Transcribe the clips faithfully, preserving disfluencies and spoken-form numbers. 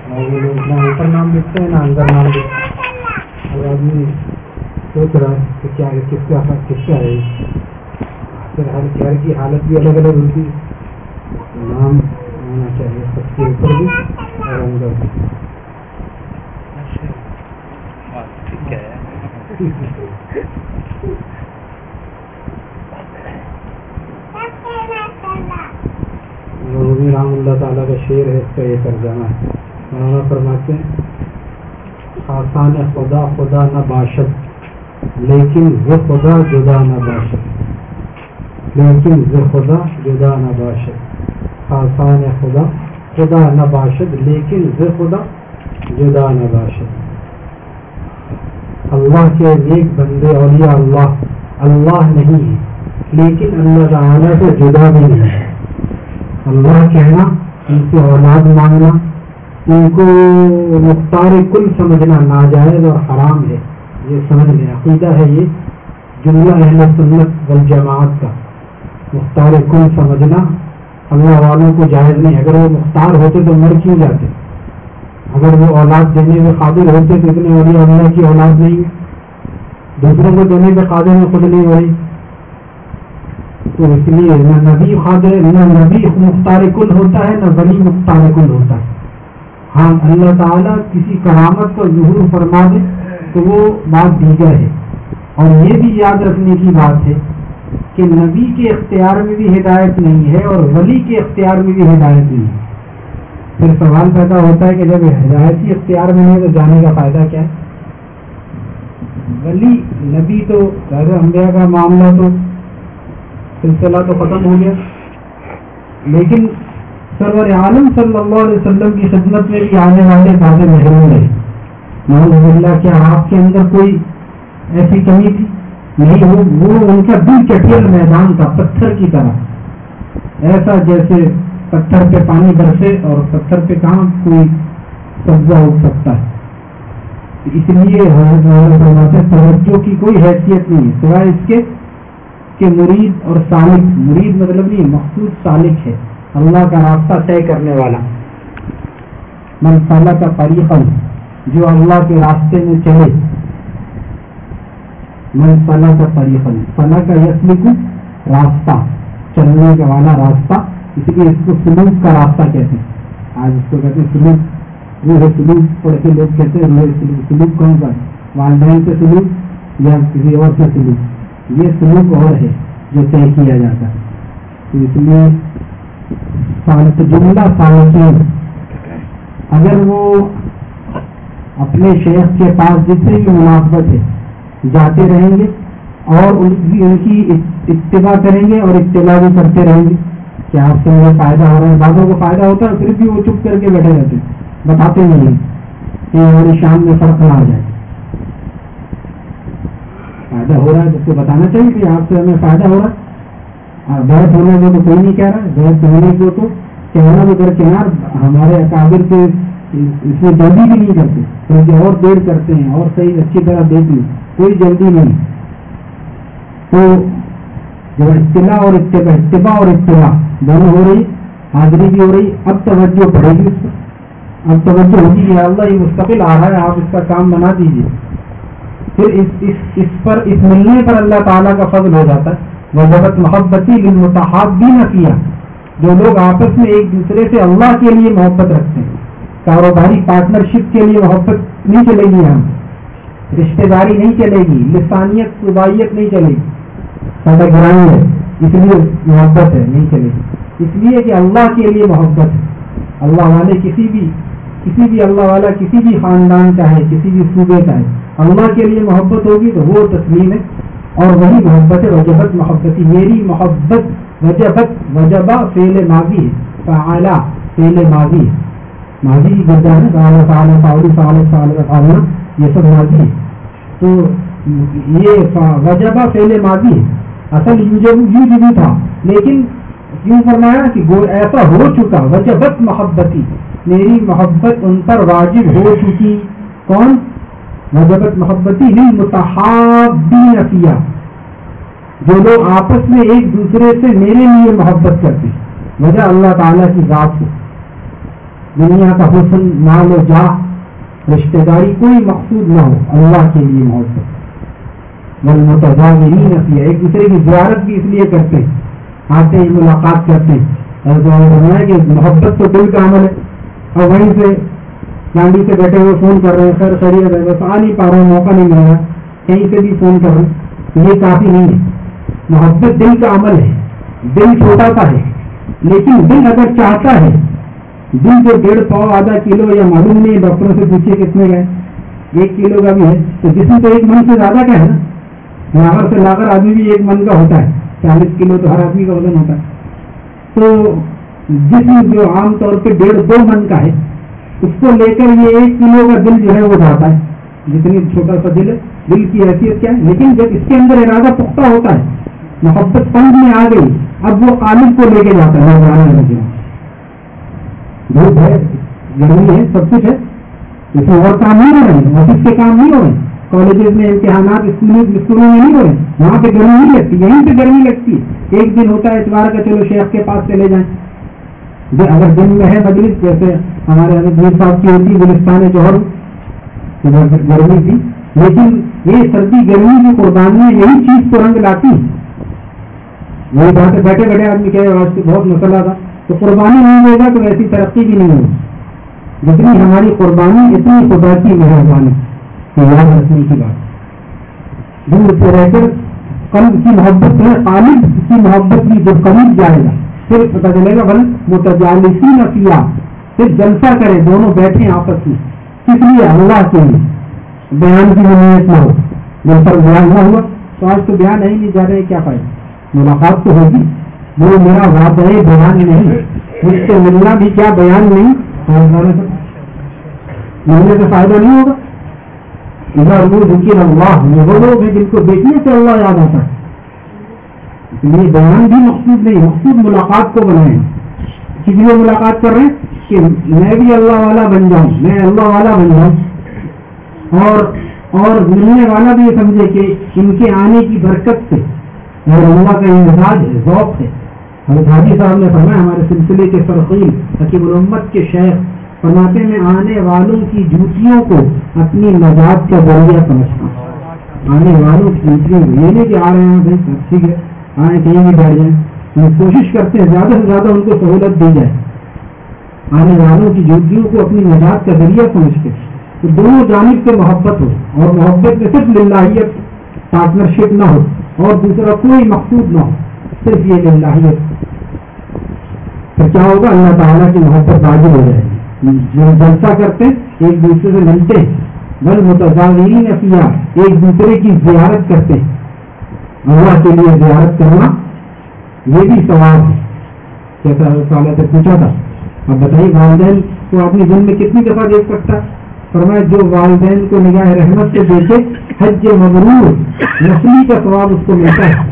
اور وہ لوگ نہ اوپر نام لکھتے ہیں نہ اندر نام لکھتے ہیں. اور آدمی سوچ رہا ہے کہ کیا ہے، کس کا کس کا ہے. پھر ہر گھر کی حالت بھی الگ الگ ہوتی ہے. نام ہونا چاہیے سب کے اوپر بھی اور اندر بھی. ٹھیک ہے. رومی رحم اللہ تعالیٰ کا شعر ہے، اس کا یہ ترجمہ ہے. مولانا فرماتے ہیں خاصان خدا خدا نہ باشد لیکن وہ خدا جدا نہ باشد، لیکن وہ خدا جدا نہ باشد. خاصان خدا خدا نہ باشد لیکن وہ خدا جدا نہ باشد. اللہ کے نیک بندے اولیاء اللہ اللہ نہیں ہے لیکن اللہ تعالیٰ سے جدا بھی نہیں ہے. اللہ کہنا، ان سے اولاد مانگنا، ان کو مختار کل سمجھنا ناجائز اور حرام ہے. یہ سمجھ لیں، عقیدہ ہے یہ جملہ اہل سنت والجماعت کا. مختار کل سمجھنا اللہ والوں کو جائز نہیں. اگر وہ مختار ہوتے تو مر کیوں جاتے؟ اگر وہ اولاد دینے میں قادر ہوتے تو اتنے اولیاء اللہ کی اولاد نہیں ہے. دوسروں کو دینے میں قادر میں خود نہیں ہوئی. تو اس لیے نہ نبی قادر، نہ نبی مختار کل ہوتا ہے، نہ ولی مختار کل ہوتا ہے. ہاں اللہ تعالیٰ کسی کرامت کو ظہور فرما دے تو وہ بات دیگر ہے. اور یہ بھی یاد رکھنے کی بات ہے کہ نبی کے اختیار میں بھی ہدایت نہیں ہے اور ولی کے اختیار میں بھی ہدایت نہیں ہے. پھر سوال پیدا ہوتا ہے کہ جب ہدایت ہی اختیار میں نہیں تو جانے کا فائدہ کیا ہے؟ ولی نبی تو غیر انبیاء کا معاملہ تو سلسلہ تو ختم ہو گیا، لیکن سرور عالم صلی اللہ علیہ وسلم کی خدمت میں بھی آنے والے تازے محروم رہے. محمد اللہ، کیا آپ کے اندر کوئی ایسی کمی تھی؟ نہیں. وہ وہ ان کا دل چٹیل میدان تھا، پتھر کی طرح، ایسا جیسے پتھر پہ پانی برسے اور پتھر پہ کہاں کوئی سبزہ اگ سکتا ہے. اس لیے حضرت فرماتے ہیں توجہ کی کوئی حیثیت نہیں ہے سوائے اس کے کہ مرید اور سالک. مرید مطلب نہیں، مخصوص سالک ہے، اللہ کا راستہ طے کرنے والا. من سلک طریقا، جو اللہ کے راستے میں چلے. من سلک طریقا، سلک یسلک راستہ، چلنے کا والا راستہ، اس لیے اس کو سلوک کا راستہ کہتے ہیں. آج اس کو کہتے ہیں سلوک. وہ ہے سلوک پڑھ کے لوگ کہتے ہیں سلوک. سلوک کون سا؟ والدین سے سلوک یا کسی اور سے سلوک. یہ سلوک اور ہے جو طے کیا جاتا ہے. تو اس لیے جملہ سالکین اگر وہ اپنے شیخ کے پاس جتنی بھی مناسبت ہے جاتے رہیں گے اور ان کی ان کی اتباع کریں گے اور اطلاع بھی کرتے رہیں گے کہ آپ سے مجھے فائدہ ہو رہا ہے. بعضوں کو فائدہ ہوتا ہے پھر بھی وہ چپ کر کے بیٹھے رہتے، بتاتے نہیں کہ ہماری شان میں فرق نہ آ جائے. فائدہ ہو رہا ہے تو اس کو بتانا چاہیے کہ آپ سے ہمیں فائدہ ہو رہا ہے. بحث ہونے کو تو کوئی نہیں کہہ رہا ہے، بحث ہونے کو تو کہنا تو درکنار. ہمارے اکابر سے اس میں جلدی بھی نہیں کرتے بلکہ اور دیر کرتے ہیں اور صحیح اچھی طرح دیکھ لیں، کوئی جلدی نہیں. تو جب اطلاع اور اتباع اتباع اور اطلاع دونوں ہو رہی، حاضری بھی ہو رہی، اب توجہ پڑے گی اس پر. اب توجہ ہوگی کہ اللہ یہ مستقل آ رہا ہے، آپ اس کا کام بنا دیجیے. پھر اس اس اس پر اس ملنے پر اللہ تعالیٰ کا فضل ہو جاتا ہے. وجبت محبتی للمتحابین فیہا، جو لوگ آپس میں ایک دوسرے سے اللہ کے لیے محبت رکھتے ہیں. کاروباری پارٹنرشپ کے لیے محبت نہیں چلے گی، ہم رشتہ داری نہیں چلے گی، لسانیت صوبائیت نہیں چلے گی. سادہ گرائی ہے اس لیے محبت ہے نہیں چلے گی، اس لیے کہ اللہ کے لیے محبت ہے. اللہ والے کسی بھی کسی بھی اللہ والا کسی بھی خاندان کا ہے، کسی بھی صوبے کا ہے، اللہ کے لیے محبت ہوگی تو وہ تسلیم ہے اور وہی محبت ہے. وجبت محبتی، میری محبت. وجبت وجبہ فعل ماضی ہے، فعلا فعل ماضی ہے، ماضی کی گرجا ہے، فعلا فعلا فعلی فعلا فعلا فعلا یہ سب ماضی ہے. تو یہ وجبہ فعل ماضی ہے، اصل یوجب بھی تھا لیکن کیوں فرمایا کہ ایسا ہو چکا. وجبت محبتی، میری محبت ان پر واجب ہو چکی. کون؟ وجبت محبتی للمتحابین فیہا، جو لوگ آپس میں ایک دوسرے سے میرے لیے محبت کرتے ہیں. وجہ اللہ تعالیٰ کی ذات ہے. دنیا کا حسن، مال و جاہ، رشتہ داری کوئی مقصود نہ ہو، اللہ کے لیے محبت. والمتزاورین فیہا، ایک دوسرے کی زیارت بھی اس لیے کرتے ہیں، آتے ہیں ملاقات کرتے ہیں. فرمایا کہ محبت تو دل کا عمل ہے، اور وہیں سے گاڑی سے بیٹھے ہوئے فون کر رہے ہیں، خیر خیریت ہے، بس آ نہیں پا رہے ہیں، موقع نہیں مل رہا، کہیں سے بھی فون کر رہے ہیں، یہ کافی نہیں ہے. محبت دل کا عمل ہے. دل چھوٹا سا ہے، لیکن دل اگر چاہتا ہے، دل جو ڈیڑھ پاؤ آدھا کلو یا معلوم نہیں، ڈاکٹروں سے پوچھیے کتنے گئے، ایک کلو کا بھی ہے، تو جسم تو ایک من سے زیادہ کا ہے نا. لاغر سے لاغر آدمی بھی ایک من کا ہوتا ہے، چالیس کلو تو ہر آدمی کا وزن ہوتا ہے. تو جسم جو عام طور پہ ڈیڑھ دو من کا ہے، اس کو لے کر یہ ایک کلو کا دل جو ہے وہ جاتا ہے. جتنی چھوٹا سا دل ہے، دل کی حیثیت کیا ہے. لیکن جب اس کے اندر ارادہ پختہ ہوتا ہے، محبت پنج میں آ گئی، اب وہ قالب کو لے کے جاتا ہے. دھوپ ہے، گرمی ہے، سب کچھ ہے، اس میں اور کام نہیں ہو رہے ہیں، آفس کے کام نہیں ہو رہے ہیں، کالجز میں امتحانات، اسکولوں میں نہیں ہو رہے ہیں، وہاں پہ گرمی نہیں لگتی، یہیں پہ گرمی لگتی ہے. ایک دن ہوتا ہے اتوار کا، چلو شیخ کے پاس چلے جائیں. اگر دن میں ہے مجلس، جیسے ہمارے حضرت صاحب کی ہوتی گلستان جوہر، گرمی تھی، لیکن یہ سردی گرمی کی قربانیاں یہی چیز کو رنگ لاتی. وہی بات ہے، بیٹھے بیٹھے آدمی کہے آج تو بہت مسئلہ تھا، تو قربانی نہیں دے گا تو ایسی ترقی بھی نہیں ہوگی. جتنی ہماری قربانی اتنی خدا کی مہربانی یاد رکھنے کی بات. دور سے رہ کر قلب کی محبت ہے، قالب کی محبت بھی جو قریب جائے گا پھر پتہ چلے گا. بل متجالسین فیہا، پھر جلسہ کرے، دونوں بیٹھے آپس میں، کس لیے؟ اللہ کے لیے. بیان کی نیت نہ ہو، جب تک بیان نہ ہوا تو آج تو بیان نہیں جا رہے، کیا فائدہ. ملاقات تو ہوگی، وہ میرا وعدہ ہے، بیان نہیں. مجھ سے ملنا بھی کیا بیان نہیں، ملنے سے فائدہ نہیں ہوگا. ادھر وہ ذکر اللہ، وہ لوگ ہیں جن کو دیکھنے سے اللہ یاد آتا ہے. یہ بیان بھی مقصود نہیں، مقصود ملاقات کو بنائیں. کس لیے ملاقات کر رہے ہیں؟ کہ میں بھی اللہ والا بن جاؤں، میں اللہ والا بن جاؤں، اور اور ملنے والا بھی یہ سمجھے کہ ان کے آنے کی برکت سے اور اللہ کا امتزاج ہے، ذوق ہے. حضرت حاجی صاحب نے فرمایا، ہمارے سلسلے کے سرخیل حکیم الامت کے شیخ فرماتے میں آنے والوں کی جوتیوں کو اپنی نجات کا ذریعہ سمجھتا ہوں. آنے والوں کی جوتیوں کو، یہ نہیں کہ آ رہے ہیں بھائی ٹھیک ہے آئیں کہیں بھی بیٹھ جائیں، ہم کوشش کرتے ہیں زیادہ سے زیادہ ان کو سہولت دی جائے. آنے والوں کی جوتیوں کو اپنی نجات کا ذریعہ سمجھ کے تو دونوں جانب سے محبت ہو، اور محبت میں صرف للہیت، پارٹنرشپ نہ ہو، اور دوسرا کوئی مقصود نہ ہو، صرف یہ للہیت. پھر کیا ہوگا؟ اللہ تعالیٰ کی محبت واجب ہو جائے گی. جلسہ کرتے ایک دوسرے سے ملتے، بل متزاورین فیہا، ایک دوسرے کی زیارت کرتے. اللہ کے لیے زیارت کرنا یہ بھی ثواب ہے. جیسا صالح سے پوچھا تھا، اب بتائیے والدین کو اپنی دن میں کتنی دفعہ دیکھ سکتا؟ فرمایا جو والدین کو نگاہ رحمت سے دیکھے، حج مبرور نسلی کا ثواب اس کو ملتا ہے.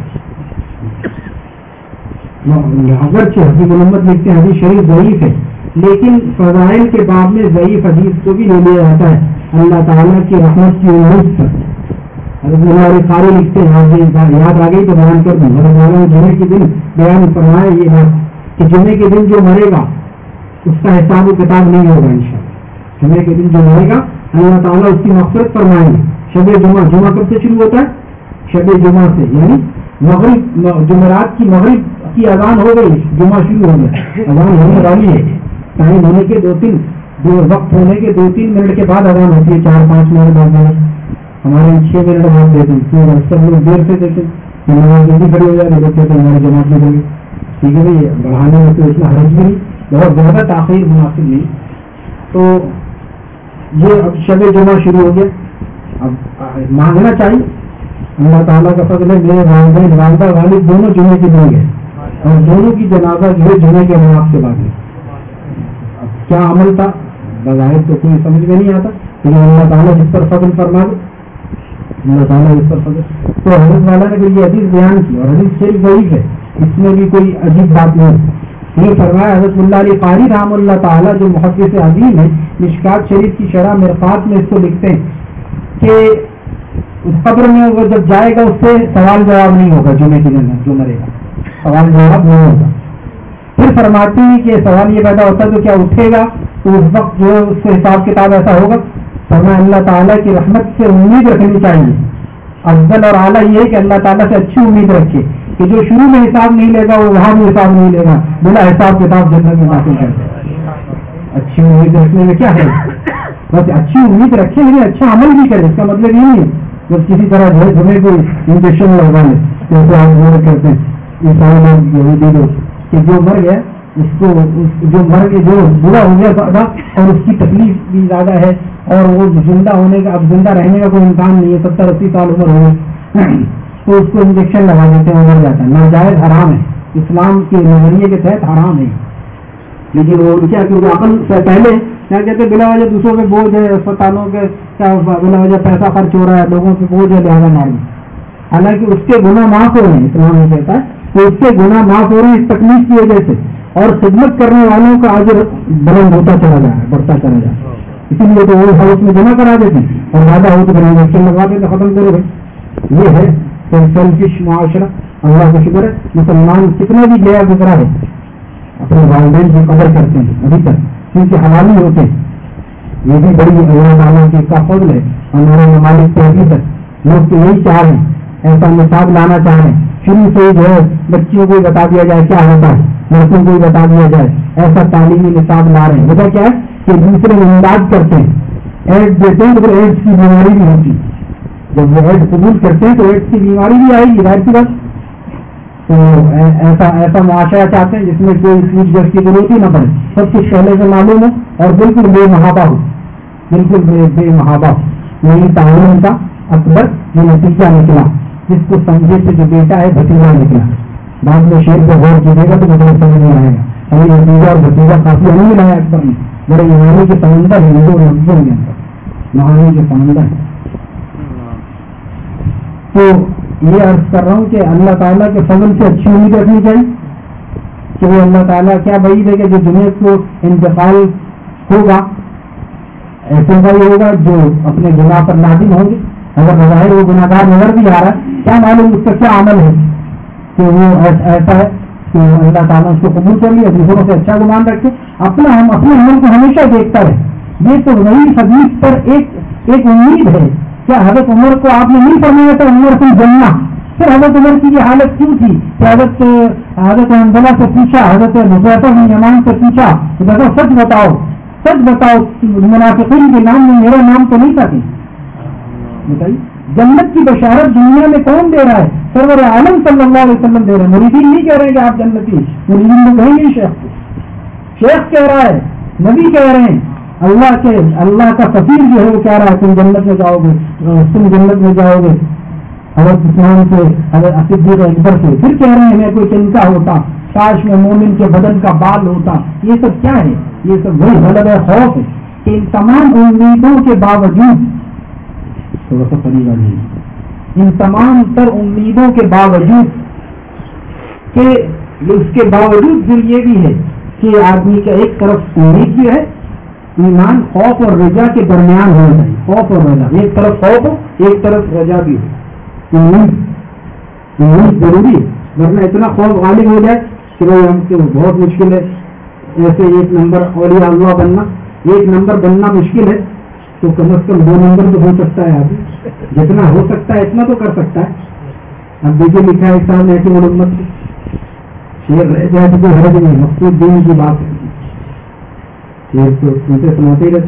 اگرچہ حدیث الامت لکھتے ہیں حدیث شریف ضعیف ہے، لیکن فضائل کے باب میں ضعیف حدیث کو بھی لے لیا جاتا ہے اللہ تعالیٰ کی رحمت کی امید پر. حضرت اللہ قاری لکھتے ہیں، یاد آ گئی تو بیان کر دوں. حضرت اللہ جمعے کے دن بیان فرمایا یہ بات کہ جمعے کے دن جو مرے گا اس کا حساب و کتاب نہیں ہوگا انشاءاللہ. جمعے کے دن جو مرے گا اللہ تعالیٰ اس کی مغفرت فرمائیں گے. شب جمعہ، جمعہ کب سے شروع ہوتا ہے؟ شب جمعہ سے، یعنی مغرب، جمعرات کی مغرب کی اذان ہو گئی، جمعہ شروع ہو گیا، اذان ہونے والی ہے. ٹائم ہونے کے دو تین دو وقت ہونے کے دو تین منٹ کے بعد اذان ہوتی ہے، چار پانچ منٹ بعد. ہمارے چھ منٹ بعد دیتے ہیں، سب لوگ دیر سے دیتے ہیں، نماز جلدی کھڑی ہو جائے دیکھتے تو ہمارے جماعت میں ہوگی. ٹھیک ہے بھائی، بڑھانے میں تو اتنا حرج بھی نہیں، بہت زیادہ تاخیر مناسب نہیں. تو یہ اب شب جمعہ شروع ہو گیا. اب مانگنا چاہیے، اللہ تعالیٰ کا فضل ہے، میرے والدین والدہ والد دونوں جمعے کے دن گئے اور دونوں کی جنازہ جو ہے جمعے کے نماز کے بعد. اب کیا عمل تھا بظاہر تو کوئی سمجھ میں نہیں آتا، لیکن اللہ تعالیٰ جس پر فضل فرما دے، اللہ تعالیٰ جس پر فضل. تو حضرت والا نے یہ حدیث بیان کی اور حدیث شریف ضعیف ہے، اس میں بھی کوئی عجیب بات نہیں. یہ فرمایا حضرت اللہ علی قاری رحم اللہ تعالیٰ جو محدث عظیم ہے، مشکات شریف کی شرح مرقات میں اس کو لکھتے ہیں کہ اس قبر میں وہ جب جائے گا اس سے سوال جواب نہیں ہوگا. جمعے کے دن جو مرے گا سوال جواب نہیں ہوگا. پھر فرماتے ہیں کہ سوال یہ پیدا ہوتا ہے تو کیا اٹھے گا تو اس وقت جو اس سے حساب کتاب ایسا ہوگا فرمایا اللہ تعالیٰ کی رحمت سے امید رکھنی چاہیے. افضل اور اعلیٰ یہ کہ اللہ تعالیٰ سے اچھی امید رکھے کہ جو شروع میں حساب نہیں لے گا وہ وہاں بھی حساب نہیں لے گا, بلا حساب کتاب جنت میں داخل کر دے. اچھی امید رکھنے میں کیا ہے, بس اچھی امید رکھے لیکن اچھا عمل بھی کرے. اس کا مطلب یہ نہیں بس کسی طرح جو ہے تمہیں کوئی انجیکشن لگوا لے جیسے آپ وہ کرتے ہیں عیسائی لوگ یہودی لوگ کہ جو مر گیا اس کو جو مر کے جو برا ہو گیا زیادہ اور اس کی تکلیف بھی زیادہ ہے اور وہ زندہ ہونے کا اب زندہ رہنے کا کوئی امکان نہیں ہے, ستر اسی سال عمر ہو گئے تو اس کو انجیکشن لگا دیتے ہیں, وہ مر جاتا ہے. ناجائز حرام ہے, اسلام کے نظریے کے تحت حرام ہے, لیکن وہ کیا کیونکہ عقل سے پہلے کیا کہتے بلا وجہ دوسروں کے بوجھ ہے, اسپتالوں کے کیا بلا وجہ پیسہ خرچ ہو رہا ہے, لوگوں کے بوجھ ہے لہٰذا مارنا. حالانکہ اس کے گناہ معاف ہو رہے ہیں, اسلام یہ کہتا ہے کہ اس کے گناہ معاف ہو رہے ہیں اس تکلیف کی وجہ سے, اور خدمت کرنے والوں کا اجر بلند ہوتا چلا جا رہا ہے, بڑھتا چلا جا رہا ہے. اسی لیے تو وہ ہاؤس میں جمع کرا دیتے ہیں اور زیادہ ہو تو انجیکشن لگا دیتے ختم کرو بھائی. یہ ہے سیلفش معاشرہ. اللہ کا شکر ہے مسلمان کتنا بھی گیا گزرا ہے اپنے والدین کی قدر کرتے ہیں ابھی تک, کیونکہ حلالی ہوتے ہیں. یہ بھی بڑی اللہ تعالیٰ کی کا فضل ہے. ہمارے ممالک کے ابھی تک لوگ تو یہی چاہ رہے ہیں, ایسا نصاب لانا چاہ رہے ہیں. شروع سے جو ہے بچیوں کو بتا دیا جائے کیا ہوتا ہے, لڑکوں کو بتا دیا جائے, ایسا تعلیمی نصاب لا رہے ہیں. وجہ کیا ہے کہ دوسرے میں امداد کرتے ہیں, ایڈ دیتے ہیں تو پھر ایڈس کی بیماری بھی ہوتی ہے. جب وہ ایڈ قبول کرتے ہیں تو ایڈس کی بیماری بھی آئے گی, ظاہر سی بات. تو ایسا ایسا معاشرہ چاہتے ہیں جس میں کوئی فوڈ گیس کی ضرورت ہی نہ پڑے, سب کچھ پہلے سے معلوم ہو اور بالکل بے محابہ ہو, بالکل بے بے محابہ ہو. یہی تعلیم کا اکبر یہ نتیجہ نکلا, جس کو سمجھے سے جو بیٹا ہے بھتیجا نکلا. بعد میں شیر کو غور کیجیے گا تو مطلب سمجھ نہیں آئے گا. ابھی نتیجہ اور بھتیجا کافی نہیں ملایا اکبر نے. بڑے ایمانی کے سمندر ہیں جو نقصوں کے اندر معانی کے سمندر ہیں. تو یہ عرض کر رہا ہوں کہ اللہ تعالیٰ کے فضل سے اچھی امید رکھنی چاہیے کہ وہ اللہ تعالیٰ کیا بعید ہے کہ جو دنیا کو انتقال ہوگا ایسے کا ہی ہوگا جو اپنے گناہ پر نادم ہوں گے. اگر بظاہر وہ گناہ گار نظر بھی آ رہا ہے, کیا معلوم اس کا کیا عمل ہے کہ وہ ایسا ہے کہ اللہ تعالیٰ اس کو قبول کر لیا, دوسروں سے اچھا گمان رکھے, اپنا ہم اپنے عمل کو ہمیشہ دیکھتا رہے. یہ تو نئی حدیث پر ایک ایک امید ہے. کیا حضرت عمر کو آپ نے نہیں فرمایا تھا عمر سے جننا, پھر حضرت عمر کی یہ حالت کیوں تھی کہ حضرت حضرت حنظلہ سے پوچھا, حضرت حذیفہ بن یمان سے پوچھا کہ دیکھو سچ بتاؤ سچ بتاؤ منافقین کے نام میں میرا نام تو نہیں تھا. بتائیے جنت کی بشارت دنیا میں کون دے رہا ہے؟ سرور عالم صلی اللہ علیہ وسلم دے رہے ہیں. مریدین نہیں کہہ رہے کہ آپ جنتی, مریدین تو کہیں نہیں, شیخ شیخ کہہ رہا ہے, نبی کہہ رہے ہیں, اللہ کے اللہ کا سفیر جو ہے وہ کہہ رہا ہے تم جنت میں جاؤ گے, تم جنت میں جاؤ گے. حضرت عثمان سے حضرت صدیق اکبر سے پھر کہہ رہے ہیں میں کوئی چنکا ہوتا, کاش میں مومن کے بدن کا بال ہوتا. یہ سب کیا ہے؟ یہ سب وہی غلط ہے, خوف ہے کہ ان تمام امیدوں کے باوجود تھوڑا سا قریب آ جائیے, ان تمام تر امیدوں کے باوجود کہ اس کے باوجود پھر یہ بھی ہے کہ آدمی کا ایک طرف امید بھی ہے, ایمان خوف اور رجا کے درمیان ہونا چاہیے. خوف اور رجا, ایک طرف خوف ہو ایک طرف رجا بھی ہو. امید امید ضروری ہے, ورنہ اتنا خوف غالب ہو جائے کہ بھائی ہم سے بہت مشکل ہے. ایسے ایک نمبر اولیاء اللہ بننا, ایک نمبر بننا مشکل ہے تو کم از کم دو نمبر تو ہو سکتا ہے. آدمی جتنا ہو سکتا ہے اتنا تو کر سکتا ہے. اب دیکھیے لکھا ہے سامنے ایسی علومت شیر رہ جائے تو کوئی حرج نہیں, مقصود دین کی بات ہے. شیر تو سنتے سناتے ہی رہتے.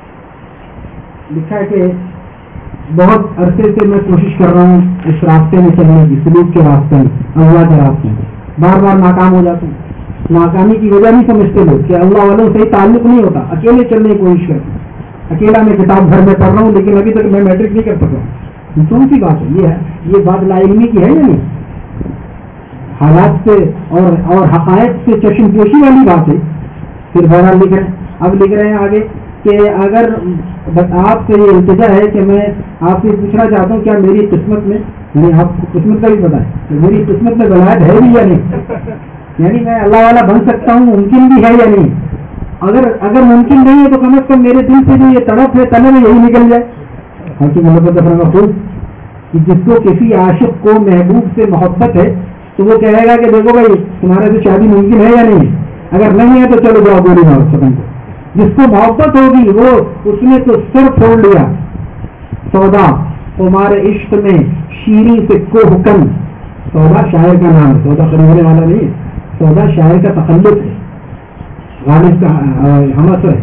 لکھا ہے کہ بہت عرصے سے میں کوشش کر رہا ہوں اس راستے میں چلنے کی, سلوک کے راستے میں, اللہ کے راستے میں, بار بار ناکام ہو جاتا ہوں. ناکامی کی وجہ نہیں سمجھتے لوگ کہ اللہ والوں سے تعلق نہیں ہوتا. اکیلے چلنے کی کوشش کرتے, اکیلا میں کتاب گھر میں پڑھ رہا ہوں لیکن ابھی تک میں میٹرک نہیں کر سکا. کون سی بات ہے یہ ہے؟ یہ بات لا علمی کی ہے یا نہیں؟ حالات سے اور اور حقائق سے چشم پوشی والی بات ہے. پھر بہرحال لکھ رہے ہیں, اب لکھ رہے ہیں آگے کہ اگر آپ سے یہ التجا ہے کہ میں آپ سے پوچھنا چاہتا ہوں کیا میری قسمت میں, نہیں آپ کو قسمت کا بھی پتا ہے کہ میری قسمت میں ولایت ہے بھی یا نہیں, یعنی میں اللہ والا بن سکتا ہوں, ممکن بھی ہے یا نہیں. اگر اگر ممکن نہیں ہے تو کم از کم میرے دل سے جو یہ تڑپ ہے طلب ہے یہی نکل جائے. حکیم محمد ظفر خود کہ جس کو کسی عاشق کو محبوب سے محبت ہے تو وہ کہے گا کہ دیکھو بھائی تمہارے سے شادی ممکن ہے یا نہیں, اگر نہیں ہے تو چلو جاؤ گولی مارو ختم کو. جس کو محبت ہوگی وہ اس نے تو سر پھوڑ لیا. سودا تمہارے عشق میں شیریں سے کوہکن. سودا شاعر کا نام ہے, سودا خریدنے والا نہیں ہے. سودا شاعر کا تخلص ہے, غالب کا ہمس ہے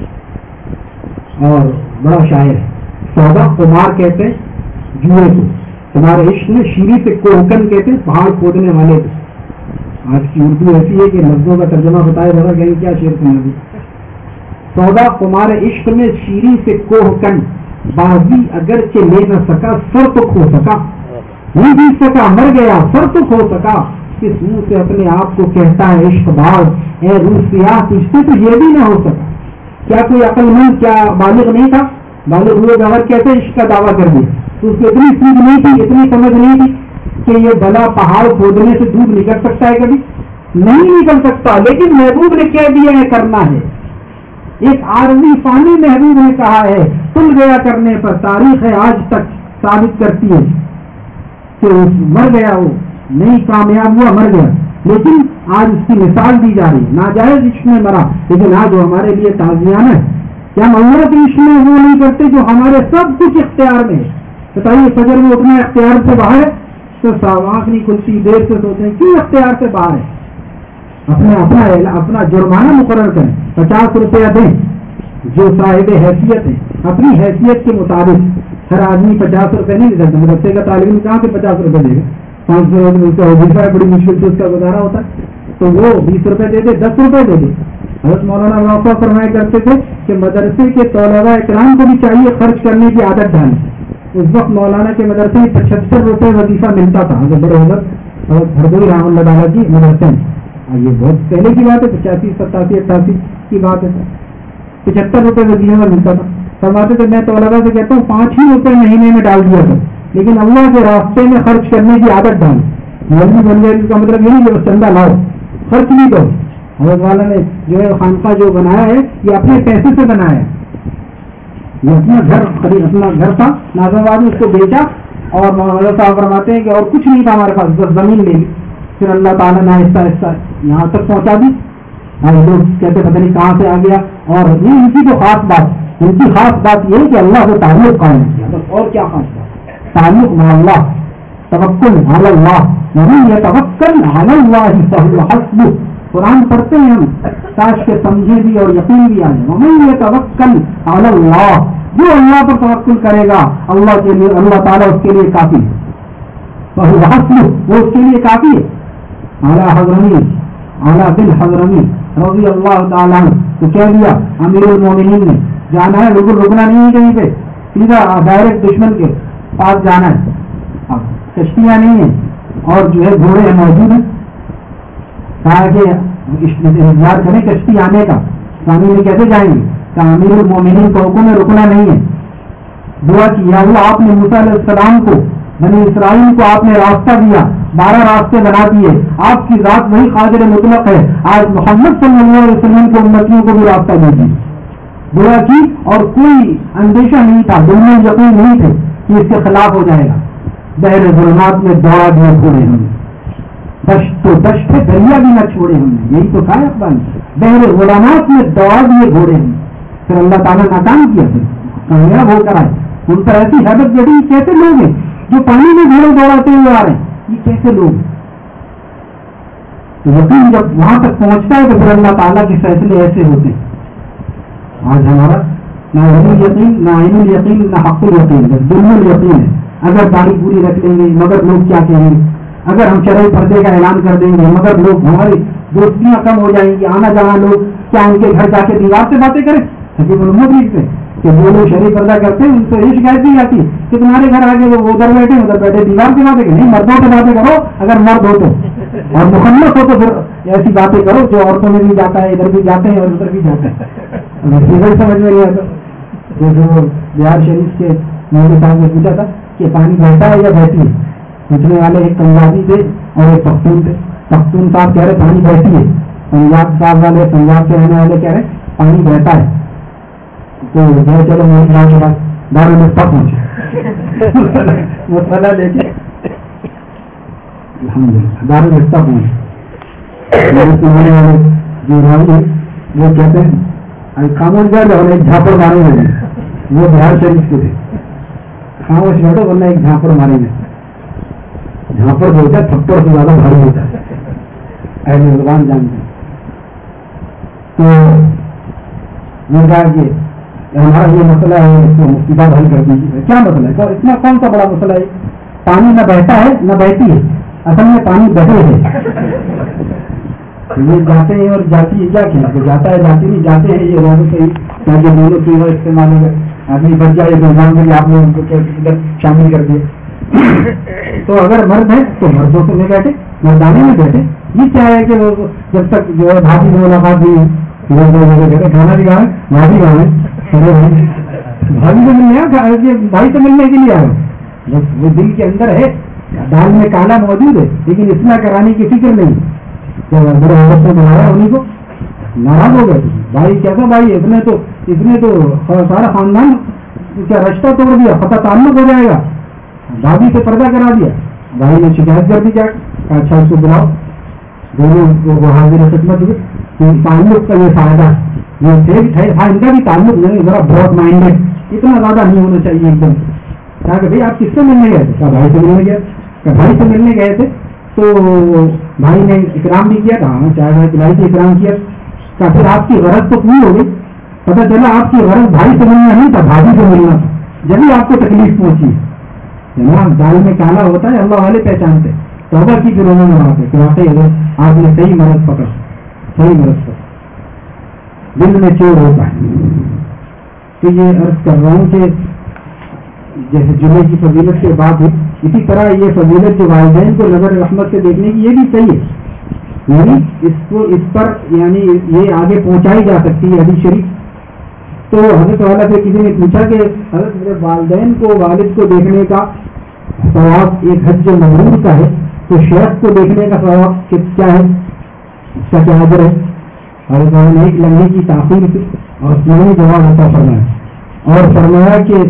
اور بڑا شاعر ہے. سودا قمار کہتے ہیں جوئے کو, تمہارے عشق میں شیریں سے کوہکن کہتے ہیں پہاڑ کھودنے والے کو. آج کی اردو ایسی ہے کہ لفظوں کا ترجمہ بتائے بڑا کہیں کیا شعر سنا دی. سودا تمہارے عشق میں شیریں سے کوہکن, بازی اگرچہ لے نہ سکا سر تو کھو سکا. نہیں جیت سکا مر گیا سر تو کھو سکا. کس منہ سے اپنے آپ کو کہتا ہے عشق باز, اے روح سیاہ تجھ سے تو یہ بھی نہ ہو سکا. کیا کوئی عقل مند کیا بالغ نہیں تھا؟ بالغ ہوئے بغیر کیسے عشق کا دعویٰ کر دیا؟ تو اس کو اتنی سوچ نہیں تھی, اتنی سمجھ نہیں تھی کہ یہ بلا پہاڑ کھودنے سے دودھ نکل سکتا ہے؟ کبھی نہیں نکل سکتا. لیکن محبوب نے کہہ دیا ہے کرنا ہے. ایک عارضی فانی محبوب نے کہا ہے تل گیا کرنے پر. تاریخ ہے آج تک ثابت کرتی ہے کہ مر گیا, وہ نہیں کامیاب ہوا, مر گیا. لیکن آج اس کی مثال دی جا رہی ہے. ناجائز عشق میں مرا, لیکن آج وہ ہمارے لیے تعزیانہ ہے. کیا ہم اللہ کے عشق میں وہ نہیں کرتے جو ہمارے سب کچھ اختیار میں ہے؟ بتائیے, فجر میں اٹھنا اختیار سے باہر ہے تو آنکھ نہیں کھلتی, دیر سے سوتے ہیں, کیوں اختیار سے باہر ہے؟ اپنا اپنا اپنا جرمانہ مقرر کریں, پچاس روپیہ دیں جو صاحب حیثیت ہے, اپنی حیثیت کے مطابق. ہر آدمی پچاس روپے نہیں دے سکتا. مدرسے کا طالب علم کہاں سے پچاس روپے دے گا؟ پانچ سو روپئے وظیفہ ہے, بڑی مشکل سے اس کا گزارا ہوتا ہے, تو وہ بیس روپے دے دے, دس روپے دے دے. حضرت مولانا واقعہ فرمایا کرتے تھے کہ مدرسے کے طلباء اکرام کو بھی چاہیے خرچ کرنے کی عادت ڈالیں. اس وقت مولانا کے مدرسے میں پچہتر روپے وظیفہ ملتا تھا. حضرت بڑے حضرت بھردوئی رحمۃ اللہ تعالیٰ کی مدرسے میں, یہ بہت پہلے کی بات ہے, پچاسی ستاسی اٹھاسی کی بات ہے, پچہتر روپے وظیفہ ملتا تھا. فرماتے تھے میں طلباء سے کہتا ہوں پانچ ہی روپے مہینے میں ڈال دیا تھا, لیکن اللہ کے راستے میں خرچ کرنے کی عادت ڈالیں. مولوی بن گئے, اس کا مطلب یہ نہیں کہ چندہ لاؤ, خرچ نہیں کرو. حضرت والا نے جو ہے خانقاہ جو بنایا ہے یہ اپنے پیسے سے بنایا ہے. یہ اپنا گھر خرید, اپنا گھر تھا ناظم آباد میں, اس کو بیچا اور حضرت صاحب فرماتے ہیں کہ اور کچھ نہیں تھا ہمارے پاس, بس زمین لے لی. پھر اللہ تعالیٰ نے آہستہ آہستہ یہاں تک پہنچا دی. ہم لوگ کہتے پتہ نہیں کہاں سے آ گیا. اور یہ ان کی تو خاص بات, ان کی خاص بات یہ ہے کہ اللہ سے تعلق قائم کیا, بس. اور کیا خاص بات؟ تعلق مع اللہ, توکل علی اللہ, ومن یتوکل علی اللہ فہو حسبہ. قرآن پڑھتے ہیں ہم کاش کے سمجھے بھی اور یقین بھی آ جائے. ومن یتوکل علی اللہ, جو اللہ پر توکل کرے گا اللہ کے لیے, اللہ تعالیٰ اس کے لیے کافی ہے. فہو حسبہ, وہ اس کے لیے کافی ہے. اعلیٰ حضرمی اعلیٰ بن حضرمی رضی اللہ تعالیٰ تو کہہ دیا امیر المومنین نے جانا ہے, بالکل رکنا نہیں ہے کہیں پہ, سیدھا ڈائریکٹ دشمن کے پاس جانا ہے. اب کشتیاں نہیں ہیں اور جو ہے گھوڑے موجود ہیں. کہا کہ انتظار کریں کشتی آنے کا. سامنے میں کیسے جائیں گے؟ کہ امیر المومنین کو حکم ہے رکنا نہیں ہے. دعا کی یا اللہ آپ نے موسیٰ علیہ السلام کو, بنی اسرائیل کو آپ نے راستہ دیا, بارہ راستے بنا دیے, آپ کی ذات وہی قادر مطلق ہے, آج محمد صلی اللہ علیہ وسلم کے امتیوں کو بھی راستہ دے دی. دعا کی اور کوئی اندیشہ نہیں تھا, دل میں یقین نہیں تھے کہ اس کے خلاف ہو جائے گا. بحر ظلمات میں دوڑا دیا چھوڑے ہم نے, دشت تو دشت ہے دریا بھی نہ چھوڑے ہم نے. یہی تو کہا اقبال, بحر ظلمات میں دوڑا دیے گھوڑے ہم. پھر اللہ تعالیٰ ناکام کیا, پھر کامیاب ہو کر آئے. ان پر ایسی حیبت جڑی, کیسے لوگ ہیں جو پانی میں گھوڑے دوڑاتے ہوئے آ رہے ہیں, یہ کیسے لوگ؟ تو یقین جب وہاں تک پہنچتا ہے تو پھر اللہ تعالیٰ کے فیصلے ایسے ہوتے ہیں. آج ہمارا نہ علم الیقین, نہ عین الیقین, نہ حق الیقین, بس دل الیقین ہے. اگر داڑھی پوری رکھ لیں گے مگر لوگ کیا کہیں گے, اگر ہم شرعی پردے کا اعلان کر دیں گے مگر لوگ, ہماری دوستیاں کم ہو جائیں گی, آنا جانا لوگ کیا ان کے گھر جا کے دیوار سے باتیں کریں؟ حکیم الامت سے کہ وہ لوگ شرعی پردہ کرتے ہیں, ان سے یہ شکایت نہیں آتی کہ تمہارے گھر آگے وہ ادھر بیٹھے ادھر بیٹھے دیوار سے باتیں کریں. نہیں, مردوں سے باتیں کرو اگر مرد ہو تو, اور مخنث ہو تو پھر ایسی باتیں کرو جو عورتوں میں بھی جاتا ہے, ادھر بھی جاتے ہیں اور ادھر بھی جاتے ہیں. سمجھ میں نہیں آتا. جو بہار شریف کے مولوی صاحب نے پوچھا تھا کہ پانی بہتا ہے یا بہتی ہے, پوچھنے والے ایک پنجابی تھے اور ایک پختون تھے. پختون صاحب کہہ رہے پانی بہتی ہے, پنجاب صاحب والے پنجاب کے رہنے والے کہہ رہے پانی بہتا ہے. تو جو چلو مولوی صاحب کے پاس دارالمفتہ پہنچے مسئلہ لے کے الحمد للہ دارالمفتہ پہنچے. جو راوی ہے وہ کہتے ہیں خاموش بیٹھ اور ایک جھاپڑ مارے گے. وہ بہار شریف کے تھے. خاموش بیٹھو ورنہ ایک جھاپڑ مارے گے. جھاپڑ جو ہوتا ہے تھپڑ سے زیادہ بھاری ہوتا ہے, اہل زبان جانتے ہیں. تو میں کہا کہ ہمارا یہ مسئلہ ہے, اس کو مفتی صاحب حل کر دیجیے. کیا مسئلہ ہے؟ اتنا کون سا بڑا مسئلہ ہے؟ پانی نہ بہتا ہے نہ بہتی ہے, اصل میں پانی بہے ہے. یہ جاتے ہیں اور جاتی ہے, کیا کیا جاتا ہے جاتی نہیں جاتے ہیں, یہ زیادہ صحیح تاکہ دونوں چیزوں استعمال ہو گئے. آدمی بچ جائے تو جان دیں آپ نے ان کو کدھر شامل کر دیا. تو اگر مرد ہے تو مردوں سے میں بیٹھے, مردانے میں بیٹھے. یہ کیا ہے کہ وہ جب تک جو ہے بھابھی سے ملاقات ہوئی کہتے کھانا بھی کھانا بھابھی کھانا بھابھی سے ملنے آیا, بھائی سے ملنے کے لیے آیا. وہ دل کے اندر ہے, دال میں کالا موجود ہے لیکن اصلاح کرانے کی فکر نہیں. میرے حضرت نے بنایا انہیں کو ناراض ہو گئے. بھائی کیسا بھائی, اس نے تو اس نے تو سارا خاندان کیا رشتہ توڑ دیا, پتہ تعلق ہو جائے گا. بھابھی سے پردہ کرا دیا. بھائی نے شکایت کر دی, جا اچھا اس کو بلاؤ. دونوں کو حاضر خدمت ہوئی. تعلق کا یہ فائدہ یہ فائدہ بھی تعلق نہیں, ذرا براڈ مائنڈیڈ, اتنا زیادہ نہیں ہونا چاہیے ایک دم. کہا کہ بھائی آپ کس سے ملنے گئے تھے؟ کہا بھائی سے ملنے گئے. کہ بھائی سے ملنے گئے تھے تو بھائی نے اکرام بھی کیا. کہا چائے بھائی پلائی سے اکرام کیا. کہا پھر آپ کی غرض تو پوری ہو گئی. پتہ چلا آپ کی غرض بھائی سے ملنا نہیں تھا, بھابھی سے ملنا تھا, جبھی آپ کو تکلیف پہنچی. جناب دال میں کالا ہوتا ہے, اللہ والے پہچانتے. توبہ کی پھر انہوں نے آتے کہ واقعی آپ نے صحیح مرض پکڑ, صحیح مرض پکڑ. دل میں چور ہوتا ہے. تو یہ عرض کر رہا ہوں کہ جیسے جمعے کی فضیلت کے بعد اسی طرح یہ فضیلت جو والدین کو نظر رحمت سے دیکھنے کی یہ بھی صحیح ہے. یعنی اس کو اس پر یعنی یہ آگے پہنچائی جا سکتی ہے حدیث شریف. تو حضرت والا سے کسی نے پوچھا کہ حضرت میرے والدین کو والد کو دیکھنے کا ثواب ایک حج مبرور کا ہے, تو شیخ کو دیکھنے کا ثواب کیا ہے, اس کا کیا اجر ہے؟ حضرت والا نے ایک لمحے کی تاخیر کی اور سنہری جواب عطا فرمایا اور فرمایا کہ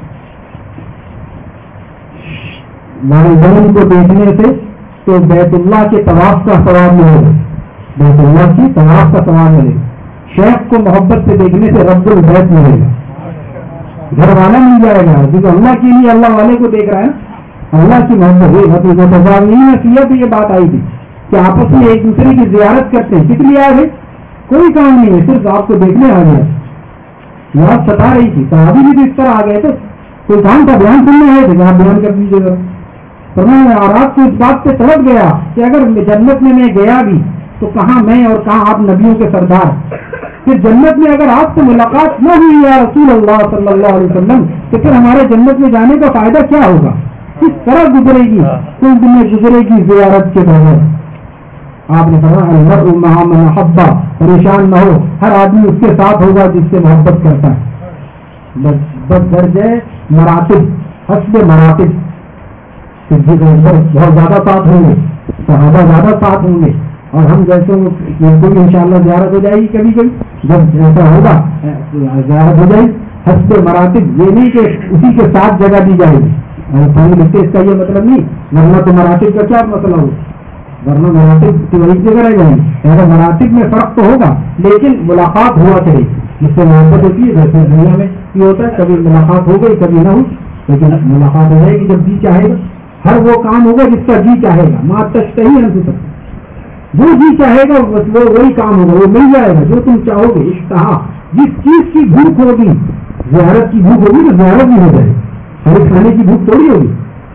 والدین کو دیکھنے سے تو بیت اللہ کے طواف کا ثواب ملے گا, بیت اللہ کی طواف کا ثواب ملے گا. شیخ کو محبت سے دیکھنے سے رب البیت ملے گا, گھر والا مل جائے گا. کیونکہ اللہ کے لیے اللہ والے کو دیکھ رہا ہے, اللہ کی محبت. نصیحت یہ بات آئی تھی کہ آپس میں ایک دوسرے کی زیارت کرتے ہیں, کس لیے آئے گئے؟ کوئی کام نہیں ہے, صرف آپ کو دیکھنے آ گیا. یاد ستا رہی تھی, صحابی بھی تو اس طرح آ گئے تھے, کوئی کام کا بیان سننے آئے تھے, آپ بیان کر دیجیے گا. اور آپ کو اس بات پہ سمجھ گیا کہ اگر جنت میں میں گیا بھی تو کہاں میں اور کہاں آپ نبیوں کے سردار. پھر جنت میں اگر آپ سے ملاقات نہ ہوئی یا رسول اللہ صلی اللہ علیہ وسلم, تو پھر ہمارے جنت میں جانے کا فائدہ کیا ہوگا؟ کس طرح گزرے گی کوئی دنیا گزرے گی زیارت کے بغیر. آپ نے فرمایا المرء مع من احب, پریشان نہ ہو, ہر آدمی اس کے ساتھ ہوگا جس سے محبت کرتا ہے. بس درجہ مراتب, حسب مراتب. صدیق اکبر بہت زیادہ ساتھ ہوں گے, صحابہ زیادہ ساتھ ہوں گے, اور ہم جیسے کوئی ان شاء اللہ زیارت ہو جائے گی کبھی کبھی, جب ایسا ہوگا زیارت ہو جائے گی. حسب مراتب یہ نہیں کہ اسی کے ساتھ جگہ دی جائے گی. لکھتے اس کا یہ مطلب نہیں, ورنہ تو مراتب کا کیا مسئلہ ہو, ورنہ مراتب کی وہی جگہ رہ جائیں گی. ایسا مراتب میں فرق تو ہوگا لیکن ملاقات ہوا کرے گی, جس سے محبت ہوتی ہے. ویسے دنیا میں یہ ہوتا ہے کبھی ملاقات ہو گئی کبھی نہ ہو, لیکن ملاقات ہو جائے گی جب جی چاہے گا. ہر وہ کام ہوگا جس کا جی چاہے گا. ماں تشتہی انفسکم, جو جی چاہے گا وہ وہی کام ہوگا, وہ مل جائے گا جو تم چاہو گے. اشتہا, جس چیز کی بھوک ہوگی, زیارت کی بھوک ہوگی تو زیارت بھی ہو جائے گی, ہر کھانے کی بھوک تھوڑی ہوگی.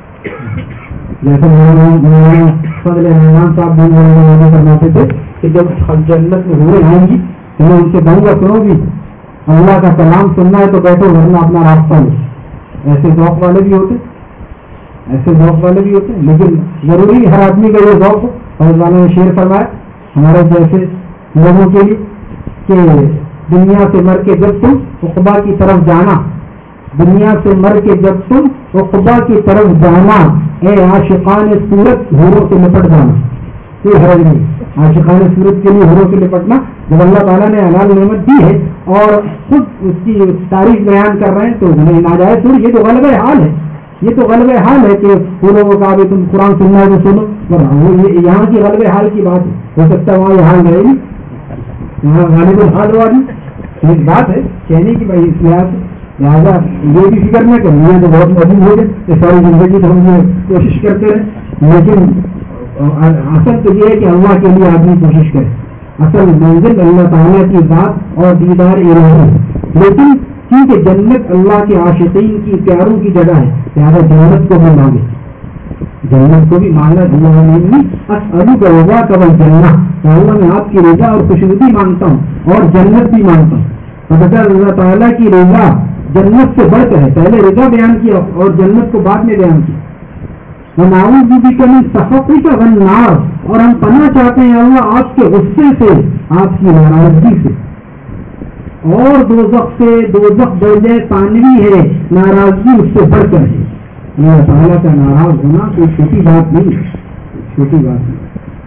جیسے فضل رحمان صاحب بھی فرماتے تھے کہ جب جنت میں ہورے آئیں گی تو میں ان سے کہوں گا سنو گی اللہ کا کلام سننا ہے تو بیٹھو ورنہ اپنا راستہ لو. ایسے ذوق والے بھی ہوتے ایسے ذوق والے بھی ہوتے لیکن ضروری ہر آدمی کا یہ ذوق ہو. فضل والوں نے شعر فرمایا ہمارے جیسے لوگوں کے لیے کہ دنیا سے مر کے جب تم عقبہ کی طرف جانا, دنیا سے مر کے جب تم عقبہ کی طرف جانا, اے عاشقان صورت حوروں سے لپٹ جانا. کوئی حرج نہیں, عاشقان صورت کے لیے حوروں سے لپٹنا. جب اللہ تعالیٰ نے حلال نعمت دی ہے اور خود اس کی تاریخ بیان کر رہے ہیں تو انہیں ناجائز تھوڑی, یہ تو غلبہ حال ہے. یہ تو غلبہ حال ہے کہ پوروں کو کہا تم قرآن سننا ہے تو سنو, وہ یہاں کی غلبہ حال کی بات ہے. ہو سکتا ہے وہاں یہ حال رہے گی, یہاں غالب الحال ہوا نہیں, ایک بات ہے کہنے کی بھائی اس لحاظ لہٰذا یہ بھی فکر نہ کریں یہ تو بہت موجود ہو گئے کہ ساری زندگی تو ہم کوشش کرتے رہے، لیکن اصل تو یہ ہے کہ اللہ کے لیے آدمی کوشش کرے. اصل منزل اللہ تعالیٰ کی ذات اور دیدار الہی، لیکن کیونکہ جنت اللہ کے عاشقین کی پیاروں کی جگہ ہے لہٰذا جنت کو بھی مانگے، جنت کو بھی مانگا. اسألو کا رضا کا والجنہ، کہ اللہ میں آپ کی رضا اور خوشنودی مانگتا ہوں اور جنت بھی مانگتا ہوں. اور اللہ تعالیٰ کی رضا جنت سے بڑھ کر ہے، پہلے رضا بیان کیا اور جنت کو بعد میں بیان کیا. ونعوذ بک من سخطک والنار، اور ہم پناہ چاہتے ہیں اللہ آپ کے غصے سے، آپ کی ناراضگی سے، اور دوزخ سے. دوزخ درجہ ثانوی ہے، ناراضگی اس سے بڑھ کر ہے. اللہ تعالیٰ کا ناراض ہونا کوئی چھوٹی بات نہیں، چھوٹی بات نہیں.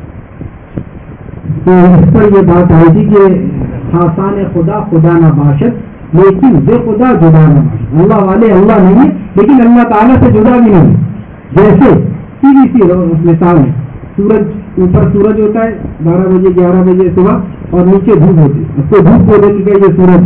تو اس پر یہ بات آئی تھی کہ خاصان خدا خدا نہ باشد لیکن بے خدا جدا نہ باشد. اللہ والے اللہ نہیں ہے لیکن اللہ تعالیٰ سے جدا بھی نہیں. جیسے سیدھی سی مثال ہے، سورج اوپر سورج ہوتا ہے بارہ بجے گیارہ بجے صبح اور نیچے دھوپ ہوتی ہے. اس کو دھوپ بولے کہ یہ سورج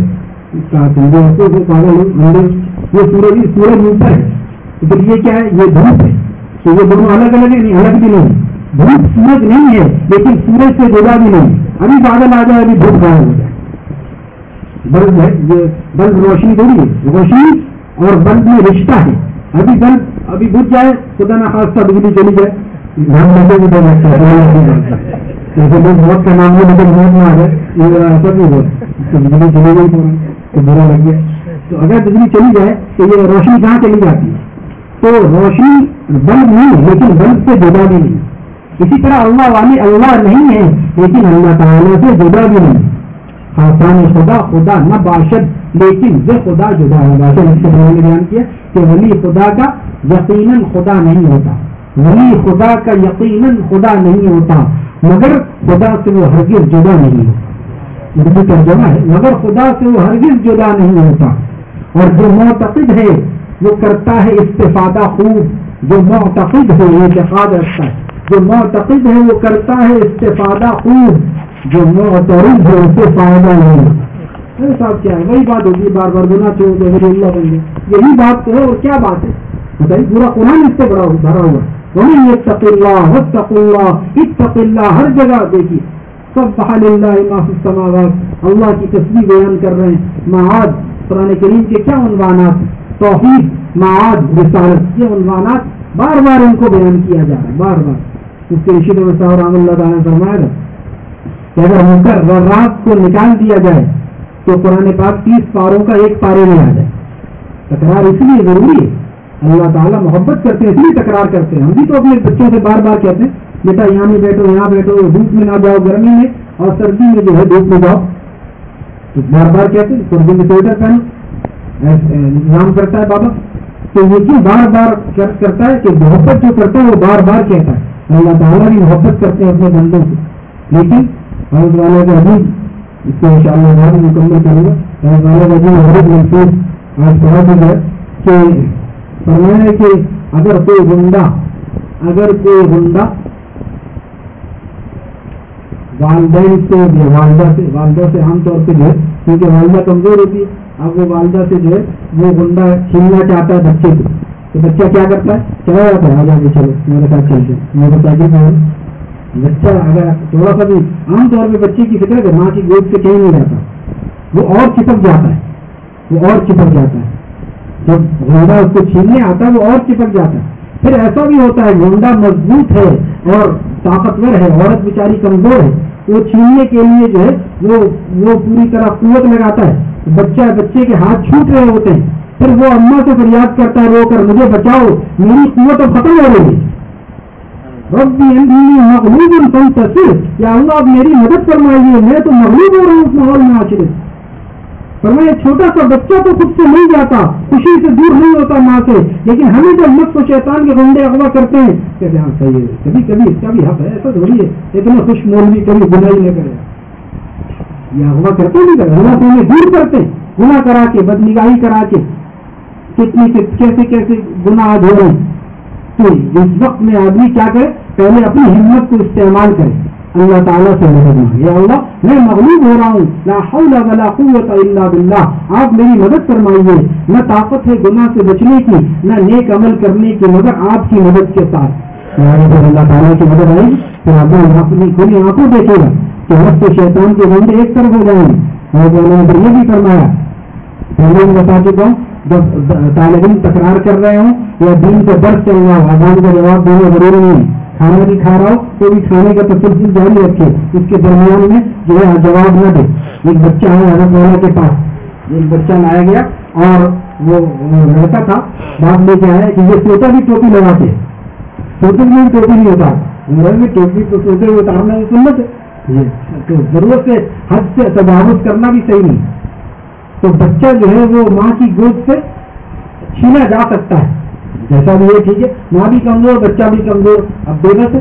یہ سورج سورج اوپر ہے تو پھر یہ کیا ہے، یہ دھوپ ہے. تو یہ دونوں الگ الگ ہے نہیں، الگ بھی نہیں. دھوپ سورج نہیں ہے لیکن سورج سے جدا بھی نہیں. ابھی بادل آ جائے ابھی دھوپ غائب ہو جائے. بلب ہے یہ بلب روشنی تھوڑی ہے، روشنی اور بلب میں رشتہ ہے. ابھی بلب ابھی بجھ جائے خدا نہ خاصہ بجلی چلی جائے جیسے لوگ موت کا نام لے لیکن موت نہ آ جائے ایسا بھی ہو بجلی چلی گئی تو برا لگ گیا. تو اگر بجلی چلی جائے تو یہ روشنی کہاں چلی جاتی ہے؟ تو روشنی بلب نہیں لیکن بلب سے جدا بھی نہیں. اسی طرح اللہ والے اللہ نہیں ہے لیکن اللہ تعالیٰ سے جدا بھی نہیں. خاصان خدا خدا نہ باشد لیکن وہ خدا جدا ہے. باشد اس کے نے بیان کیا کہ ولی خدا کا یقیناً خدا نہیں ہوتا، ولی خدا کا یقیناً خدا نہیں ہوتا مگر خدا سے وہ ہرگز جدا نہیں ہوتا. اردو ترجمہ ہے مگر خدا سے وہ ہرگز جدا نہیں ہوتا. اور جو معتقد ہے وہ کرتا ہے استفادہ خوب، جو معتقد ہے اعتقاد رکھتا ہے، جو معتقد ہے وہ کرتا ہے استفادہ خوب، جو معترض ہے اسے فائدہ نہیں. صاحب کیا ہے وہی بات ہوگی بار بار گنا چھوڑ دو میرے اللہ بن گئے، یہی بات تو ہے اور کیا بات ہے بتائیے. پورا قرآن اس سے بڑا بھرا ہوا ہے. ومن یتق اللہ واتق اللہ اتق اللہ، ہر جگہ دیکھیے سبح للہ ما فی السماوات، اللہ کی تسبیح بیان کر رہے ہیں. معاد قرآن کریم کے کیا عنوانات، توحید معاد رسالت، یہ عنوانات بار بار ان کو بیان کیا جا رہا ہے بار بار. اس کے رشید صاحب رحمۃ اللہ تعالیٰ نے فرمایا تھا کہ اگر منکر و رات کو نکال دیا جائے تو قرآن پاک تیس پاروں کا ایک پارے میں آ جائے. تکرار اس لیے ضروری ہے، اللہ تعالیٰ محبت کرتے ہیں اس لیے تکرار کرتے ہیں. ہم بھی تو اپنے بچوں سے بار بار کہتے ہیں بیٹا یہاں نہیں بیٹھو یہاں بیٹھو، دھوپ میں نہ جاؤ گرمی میں، اور سردی میں جو ہے دھوپ میں جاؤ تو بار بار کہتے ہیں سردی میں سویٹر پہنو، انتظام کرتا ہے بابا. تو یہ کیوں بار بار کرتا ہے کہ محبت جو کرتا ہے وہ بار بار کہتا ہے. اللہ تعالیٰ بھی محبت کرتے ہیں اپنے بندوں سے. لیکن حضرت والا کا حدیث اس کو ان شاء اللہ بعد مکمل کروں گا. حضرت والا کا حدیث حضرت منصور آج پڑھا بھی ہے کہ فرمایا ہے کہ اگر کوئی گنڈا اگر کوئی گنڈا والدین سے والدہ سے والدہ سے عام طور پہ جو ہے کیونکہ والدہ کمزور ہوتی ہے، اب وہ والدہ سے جو ہے وہ گنڈا چھیننا چاہتا ہے بچے کو، تو بچہ کیا کرتا ہے چلا جاتا ہے آ جا کے چلو میرے ساتھ چلتے میرے ساتھ. بچہ اگر تھوڑا سا بھی عام طور پہ بچے کی فکر ہے ماں کی گود سے کہیں نہیں جاتا، وہ اور چپک جاتا ہے وہ اور چپک جاتا ہے. جب گونڈا اس کو چھیننے آتا ہے وہ اور چپک جاتا ہے. پھر ایسا بھی ہوتا ہے گونڈا مضبوط ہے اور طاقتور ہے، عورت بیچاری کمزور ہے، وہ چھیننے کے لیے جو ہے وہ وہ پوری طرح قوت لگاتا ہے. بچہ بچے کے ہاتھ چھوٹ رہے ہوتے ہیں، پھر وہ اماں سے فریاد کرتا ہے رو کر مجھے بچاؤ میری قوت اب ختم ہو رہی ہے. ربی انی مغلوب فانتصر، یا اللہ اب میری مدد فرمائیے میں تو مغلوب ہو رہا ہوں اس ماحول معاشرے. فرمایا چھوٹا سا بچہ تو خود سے نہیں جاتا، خوشی سے دور نہیں ہوتا ماں سے، لیکن ہمیں جب نفس و شیطان کے گنڈے اغوا کرتے ہیں کہتے ہیں ہاں صحیح ہے کبھی کبھی اس کا بھی حق ہے، ایسا تھوڑی ہے اتنا خوش مولوی کبھی گناہ نہ کرے. یہ اغوا کرتے نہیں کرتے، اللہ سے ہمیں دور کرتے ہیں گناہ کرا کے، بدنگاہی کرا کے، کتنی کیسے کیسے گناہ آج ہو رہے ہیں. تو اس وقت میں آدمی کیا کرے، پہلے اپنی ہمت کو استعمال کرے اللہ تعالیٰ سے مدد مانگے، یا اللہ میں مغلوب ہو رہا ہوں، لا حول ولا قوت الا باللہ، آپ میری مدد فرمائیے، نہ طاقت ہے گناہ سے بچنے کی نہ نیک عمل کرنے کی مگر آپ کی مدد کے ساتھ۔ اللہ تعالیٰ کی مدد آئے گی پھر آپ اپنی کھلی آنکھوں دیکھے گا کہ وقت شیطان کے بندے ایک طرف ہو جائیں گے۔ اور نے یہ بھی فرمایا، پہلے میں بتا چکا ہوں، جب طالب علم تکرار کر رہے ہوں یا دین کا درس چل رہا ہو، اذان کا جواب دینا ضروری نہیں ہے، کھانا بھی کھا رہا ہو تو بھی کھانے کا تسلسل جاری رکھے، اس کے درمیان میں جو ہے جواب نہ دے۔ ایک بچہ ہے حضرت مولا کے پاس، ایک بچہ لایا گیا اور وہ لڑکا تھا، باپ لے کے آیا کہ یہ سوتا بھی ٹوپی لگا کے، سوتے میں بھی ٹوپی نہیں ہوتا، میں ٹوپی تو سوتے ہوئے اتارنا یہ سنت ہے، تو ضرورت سے حد سے تجاوز کرنا بھی صحیح نہیں۔ تو بچہ جو ہے وہ ماں کی گود سے چھینا جا سکتا ہے، جیسا بھی ہے ٹھیک ہے، ماں بھی کمزور بچہ بھی کمزور، اب بے بس ہے۔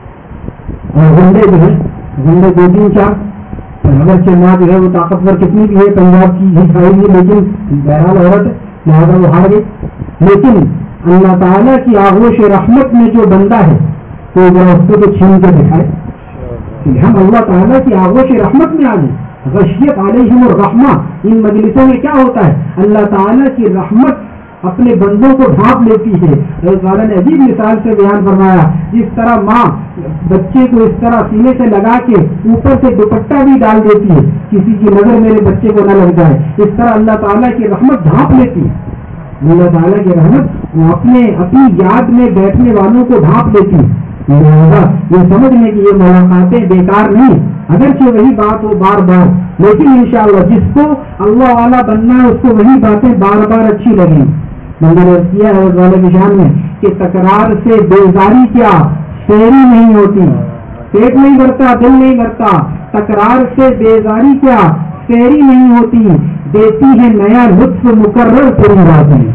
اور گنڈے جو ہے گنڈے دو تین چار، اگرچہ ماں جو ہے وہ طاقتور کتنی بھی ہے، پنجاب کی ہی کھائی گی، لیکن بہرحال عورت ہے لہٰذا وہ ہار گئی۔ لیکن اللہ تعالیٰ کی آغوش رحمت میں جو بندہ ہے تو ذرا اس کو تو چھین کے دکھائے کہ ہم اللہ تعالیٰ کی آغوش رحمت میں آ جائیں۔ غشیت علیہم الرحمہ، ان مجلسوں میں کیا ہوتا ہے، اللہ تعالیٰ کی رحمت اپنے بندوں کو ڈھانپ لیتی ہے۔ حضرت والا نے عجیب مثال سے بیان فرمایا، جس طرح ماں بچے کو اس طرح سینے سے لگا کے اوپر سے دوپٹہ بھی ڈال دیتی ہے کسی کی نظر میرے بچے کو نہ لگ جائے، اس طرح اللہ تعالیٰ کی رحمت ڈھانپ لیتی ہے۔ اللہ تعالیٰ کی رحمت اپنے اپنی یاد میں بیٹھنے والوں کو ڈھانپ لیتی ہے۔ لہٰذا یہ سمجھنے کی یہ ملاقاتیں بیکار نہیں، اگرچہ وہی بات ہو بار بار، لیکن انشاءاللہ جس کو اللہ والا بننا ہے اس کو وہی باتیں بار بار اچھی لگیں۔ میں نے کیا ہے والے نشان میں کہ تکرار سے بیزاری کیا سیری نہیں ہوتی، پیٹ نہیں بھرتا دل نہیں بھرتا، تکرار سے بیزاری کیا سیری نہیں ہوتی، دیتی ہے نیا لطف مقرر پوری رات میں۔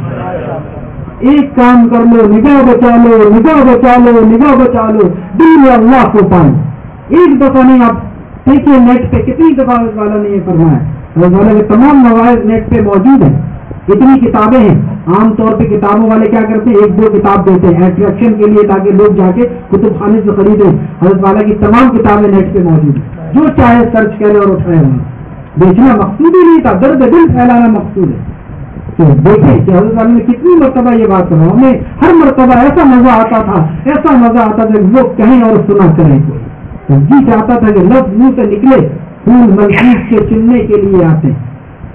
ایک کام کر لو نگاہ بچا لو، نگاہ بچا لو، نگاہ بچا لو، دل میں اللہ کو پائیں۔ ایک دفعہ نہیں، آپ دیکھیے نیٹ پہ کتنی دفعہ والا نے یہ فرمایا، والا کے تمام مواعظ نیٹ پہ موجود ہیں، اتنی کتابیں ہیں۔ عام طور پہ کتابوں والے کیا کرتے ہیں، ایک دو کتاب دیتے ہیں اٹریکشن کے لیے تاکہ لوگ جا کے کتب خانے سے خریدیں۔ حضرت والا کی تمام کتابیں نیٹ پہ موجود ہیں، جو چاہے سرچ کرے اور اٹھائے وہاں۔ بیچنا مقصود ہی نہیں تھا، درد دل پھیلانا مقصود ہے۔ تو دیکھیں کہ حضرت والا نے کتنی مرتبہ یہ بات کرا، ہمیں ہر مرتبہ ایسا مزہ آتا تھا، ایسا مزہ آتا تھا کہ لوگ کہیں اور سنا کریں کوئی، تو جی چاہتا تھا کہ لفظ منہ سے نکلے، پھول ملکوت کے چننے کے لیے آتے ہیں۔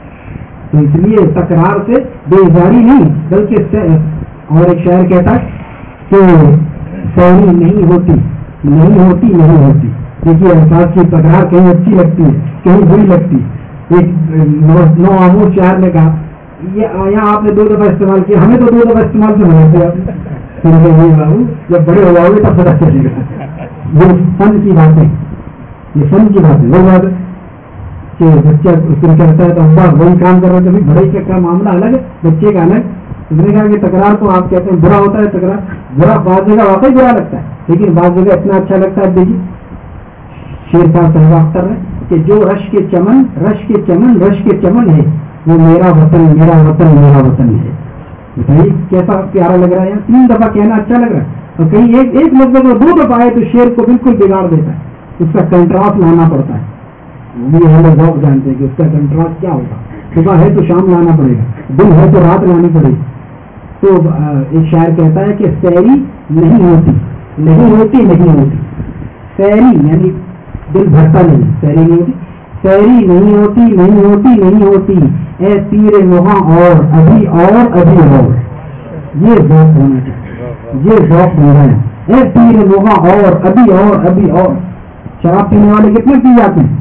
تو اس لیے تکرار سے بیزاری نہیں بلکہ اور ایک شاعر کہتا ہے کہ سیری نہیں ہوتی نہیں ہوتی نہیں ہوتی دیکھیے الفاظ کی تکرار کہیں اچھی لگتی ہے کہیں بری لگتی ہے۔ ایک نو آموز شاعر نے کہا یہاں آپ نے دو دفعہ استعمال کیا، ہمیں تو دو دفعہ استعمال سے بناتے آپ بابو جب بڑے ہو جاؤ گے تب پتہ چلے گا۔ یہ فن کی باتیں، یہ فن کی باتیں وہ بات ہے کہ بچہ اس دن کہتا ہے تو ابا وہی کام کر رہے تھے، بڑے کا معاملہ الگ ہے بچے کا الگ۔ اس نے کہا کہ تکرار تو آپ کہتے ہیں برا ہوتا ہے، تکرار برا بعض جگہ واقعی برا لگتا ہے لیکن بعض جگہ اتنا اچھا لگتا ہے۔ دیکھیے شیر کا صحبہ اختر ہے کہ جو رش کے چمن رش کے چمن رش کے چمن ہے وہ میرا وطن میرا وطن میرا وطن ہے۔ بتائیے کیسا پیارا لگ رہا ہے، تین دفعہ کہنا اچھا لگ رہا ہے اور کہیں ایک ایک لفظ اگر دو دفعہ آئے تو شیر کو بالکل بگاڑ دیتا ہے، اس کا کنٹراسٹ لانا پڑتا ہے۔ وہ بھی ہم لوگ ذوق جانتے ہیں کہ اس کا کنٹراسٹ کیا ہوگا، صبح ہے تو شام لانا پڑے گا، دن ہے تو رات لانی پڑے گی۔ تو ایک شاعر کہتا ہے کہ سیری نہیں ہوتی نہیں ہوتی نہیں ہوتی سیری یعنی دل بھرتا نہیں، سیری نہیں ہوتی سیری نہیں ہوتی نہیں ہوتی نہیں ہوتی اے تیر مہاں اور ابھی اور ابھی اور، یہ ذوق ہونا چاہیے، یہ ذوق ہونا ہے۔ اے تیر مہاں اور ابھی اور ابھی اور۔ شراب پینے والے کتنے پی جاتے ہیں،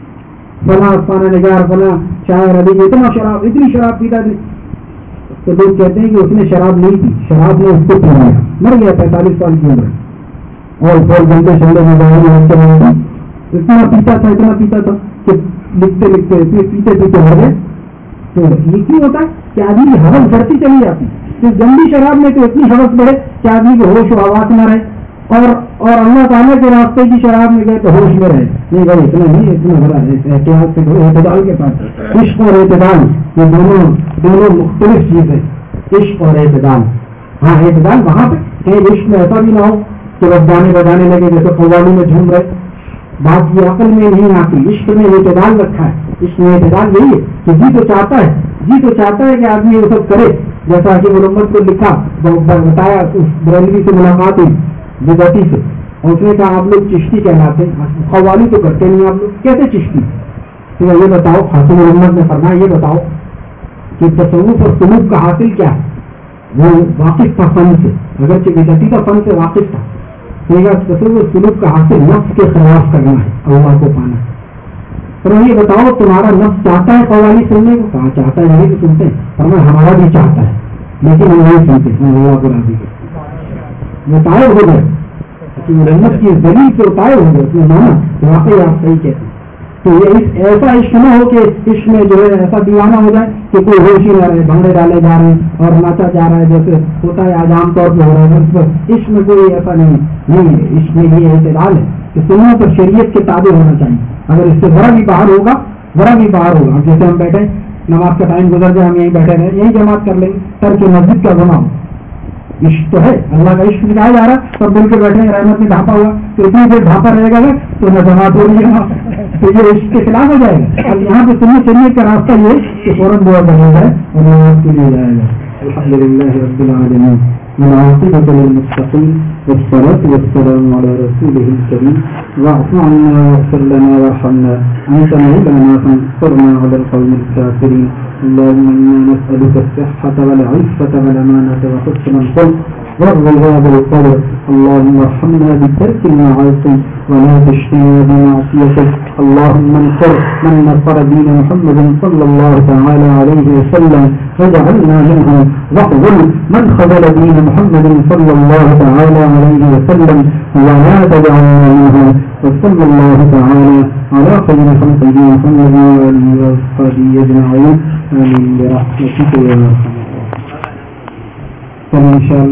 فلاں فلاں نگار فلاں شاعر ابھی اتنا شراب اتنی شراب پیتا تھا، تو لوگ کہتے ہیں کہ اس نے شراب نہیں پی، شراب نے اس کو پی لیا، مر گیا پینتالیس سال کی عمر اور فور گھنٹے شنڈے میں اتنا پیتا تھا اتنا پیتا تھا کہ لکھتے لکھتے پیتے پیتے مر گئے۔ تو یہ کیوں ہوتا ہے کہ آدمی کی حوث بڑھتی چلی جاتی ہے، گندی شراب میں تو اتنی حوث بڑھے کہ آدمی کو ہوش و حواس نہ رہے، اور اور اللہ تعالیٰ کے راستے کی شراب میں گئے تو ہوش میں رہے، نہیں بھائی اتنا نہیں اتنا بڑا احتیاط سے کرو، اعتدال کے ساتھ۔ عشق اور اعتدال یہ دونوں دونوں مختلف چیزیں، عشق اور اعتدال۔ ہاں اعتدال وہاں پہ کہیں عشق میں ایسا بھی نہ ہو کہ بس گانے بجانے لگے جیسے قوالی میں جھوم رہے، बात ये अकल में नहीं आती, इश्क में एतदाल रखा है। इश्क में एतदाल यही है कि जी तो चाहता है जी तो चाहता है कि आदमी वो सब करे, जैसा कि मोहम्मद को लिखा बताया, उस बरेलवी से मुलाकात हुई विदती से, और उसने कहा आप लोग चिश्ती कहलाते हैं, खवाली तो करते नहीं आप लोग, कैसे चिश्ती? तो ये बताओ, हाकिम मोहम्मद ने फरमाया ये बताओ कि तसव्वुफ और सुलूक का हासिल क्या है? वो वाकिफ था फन से, अगरचे विदती का फन से वाकिफ था, तसव्वुफ सुलूक का हासिल नफ्स के खिलाफ करना है, अल्लाह को पाना है। तो ये बताओ तुम्हारा नफ्स चाहता है कव्वाली सुनने को? कहा चाहता है, नहीं तो सुनते हैं, और मैं हमारा भी चाहता है, लेकिन हम नहीं सुनते, हम अल्लाह को राजी करते। वो तायब हो गए, रहमत की दलील से तायब हो गए, उसने माना वाकई आप सही कहते हैं। तो ये इस ऐसा इश्क न हो कि इश्क में जो है ऐसा दीवाना हो जाए कि कोई होश ही न रहे, भंगड़े डाले जा रहे हैं और नाचा जा रहा है, जैसे होता है आज आम तौर पर हो रहा है। पर इश्क में कोई ऐसा नहीं नहीं है, इश्क में ये एतदाल है कि सुन्नत और शरीयत के ताबे होना चाहिए। अगर इससे बड़ा भी बाहर होगा बड़ा भी बाहर होगा, अब जैसे हम बैठे नमाज का टाइम गुजर जाए, हम यहीं बैठे रहे, यहीं जमात कर लेंगे, तर्क मस्जिद का गुनाह हो। इश्क तो है, अल्लाह का इश्क सिखाया जा रहा है, सब मिल के बैठे हैं, रहमत में ढापा हुआ, तो इतनी देर ढापा रहेगा ना तो न जमात हो रही है, तो ये इश्क के खिलाफ हो जाएगा। अब यहाँ पे सुन्नत शरीयत का रास्ता ये कि फौरन दुआ करना है और नमाज के लिए जाएगा। अल्हम्दुलिल्लाह रब्बिल आलमीन والعاقبة للمتقين والصلاة والسلام على رسوله الكريم واعف عنا واغفر لنا وارحمنا أنت مولانا فانصرنا على القوم الكافرين اللهم إنا نسألك الصحة والعفة والأمانة وحسن الخلق والرضا بالقدر اللهم ارحمنا بترك المعاصي ولا تشقنا بمعصيتك اللهم انصر من نصر دين محمد صلى الله تعالى عليه وسلم واجعلنا منهم واخذل من خذل دين محمد صلى الله تعالى عليه وسلم ولا تجعلنا منهم وصلى الله تعالى على خير خلقه محمد وآله وصحبه أجمعين آمين برحمتك يا أرحم الراحمين.